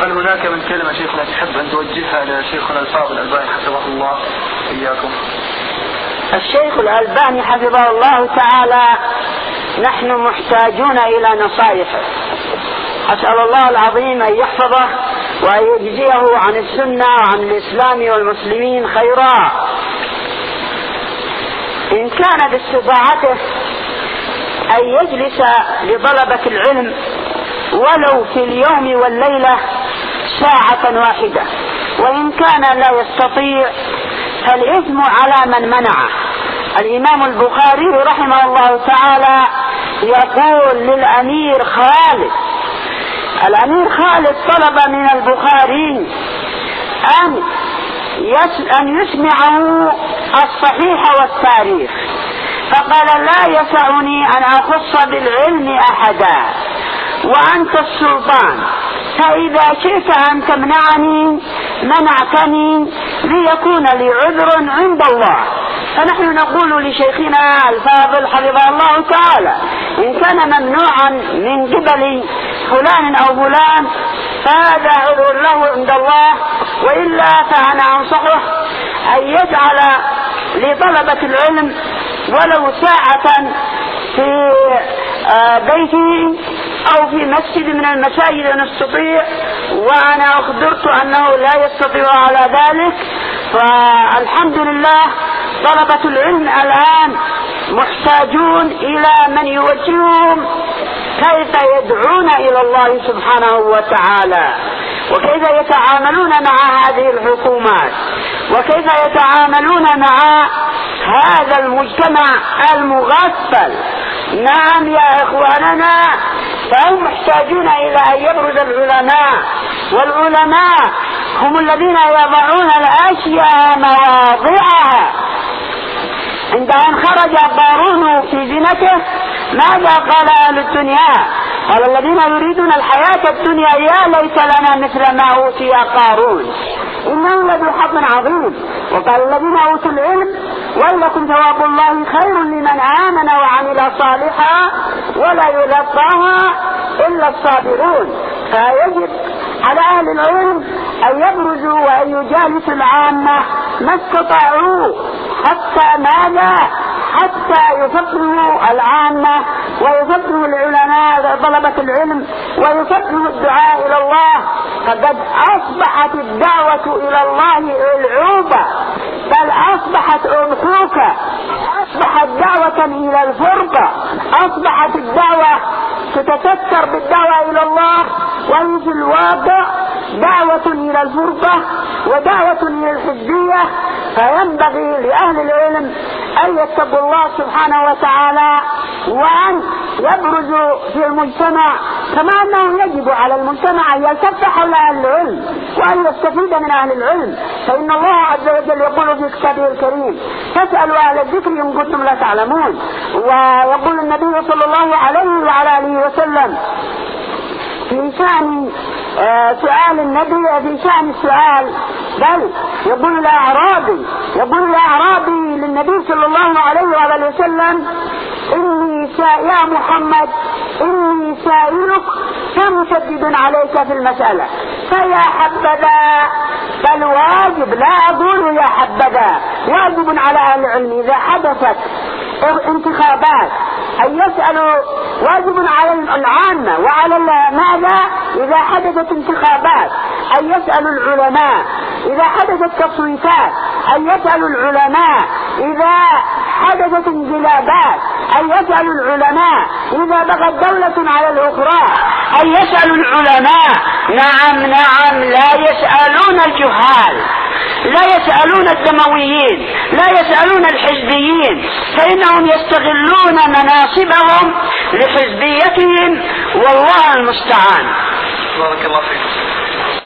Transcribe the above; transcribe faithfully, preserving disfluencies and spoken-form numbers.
هل هناك من كلمة شيخنا تحب أن توجهها لشيخنا الفاضل الألباني حفظه الله إياكم؟ الشيخ الألباني حفظه الله تعالى نحن محتاجون إلى نصائحه، أسأل الله العظيم أن يحفظه وأن يجزيه عن السنة وعن الإسلام والمسلمين خيرا. إن كان باستطاعته أن يجلس لطلبة العلم ولو في اليوم والليلة ساعة واحدة، وإن كان لا يستطيع فالإثم على من منعه. الإمام البخاري رحمه الله تعالى يقول للأمير خالد، الأمير خالد طلب من البخاري أن أن يسمعه الصحيح والتاريخ، فقال لا يسعني أن أخص بالعلم أحدا وأنت السلطان، فإذا شئت أن تمنعني منعتني ليكون لي عذر عند الله. فنحن نقول لشيخنا الفاضل حفظه الله تعالى إن كان ممنوعا من قبل فلان أو فلان فهذا عذر له عند الله، وإلا فأنا أنصحه أن يجعل لطلبة العلم ولو ساعة في بيته أو في مسجد من المساجد إن استطيع، وأنا أخبرت أنه لا يستطيع على ذلك. فالحمد لله طلبة العلم الآن محتاجون إلى من يوجههم كيف يدعون إلى الله سبحانه وتعالى، وكيف يتعاملون مع هذه الحكومات، وكيف يتعاملون مع هذا المجتمع المغفل. نعم يا إخواننا، فهم محتاجون إلى أن يبرز العلماء، والعلماء هم الذين يضعون الأشياء مواضعها. عند أن خرج قارون في زينته ماذا قال أهل الدنيا؟ قال الذين يريدون الحياة الدنيا يا ليت لنا مثل ما أوتي قارون إنه لذو حظ عظيم. وقال الذين أوتوا العلم ويلكم ثواب الله خير لمن آمن وعمل صالحا ولا يلقاها إلا الصابرون. فيجب على أهل العلم أن يبرزوا وأن يجالسوا العامة ما استطاعوا، حتى ماذا؟ حتى يفقهوا العامة ويفقهوا العلماء طلبة العلم ويفقهوا الدعاء إلى الله. فقد أصبحت الدعوة إلى الله ألعوبة، بل أصبحت أنخوكة، أصبحت دعوة إلى الفرقة، أصبحت الدعوة تتكثر بالدعوة إلى الله، وهي في الواقع دعوة إلى الفرقة ودعوة إلى الحزبية. فينبغي لأهل العلم أن يتقوا الله سبحانه وتعالى وأن يبرزوا في المجتمع، كما أنه يجب على المجتمع أن يلتف حول أهل العلم وأن يستفيد من أهل العلم. فإن الله عز وجل يقول في كتابه الكريم فاسألوا أهل الذكر إن كنتم لا تعلمون. ويقول النبي صلى الله عليه وعلى آله وسلم في شأن سؤال النبي، في شأن السؤال، بل يقول الأعرابي يقول الأعرابي للنبي صلى الله عليه وآله وسلم إني يا محمد إني سائلك فمشدد عليك في المسألة، فيا حبذا، بل واجب، لا أقول يا حبذا، واجب على أهل العلم إذا حدثت انتخابات أن يسألوا، واجب على العامة وعلى ماذا إذا حدثت انتخابات أن يسألوا العلماء، إذا حدثت تصويتات أن يسألوا العلماء، إذا حدثت انقلابات أن يسألوا العلماء، إذا بغت دولة على الأخرى أن يسألوا العلماء. نعم نعم، لا يسألون الجهال، لا يسألون الدمويين، لا يسألون الحزبيين، فإنهم يستغلون مناصبهم لحزبيتهم، والله المستعان. بارك الله فيك.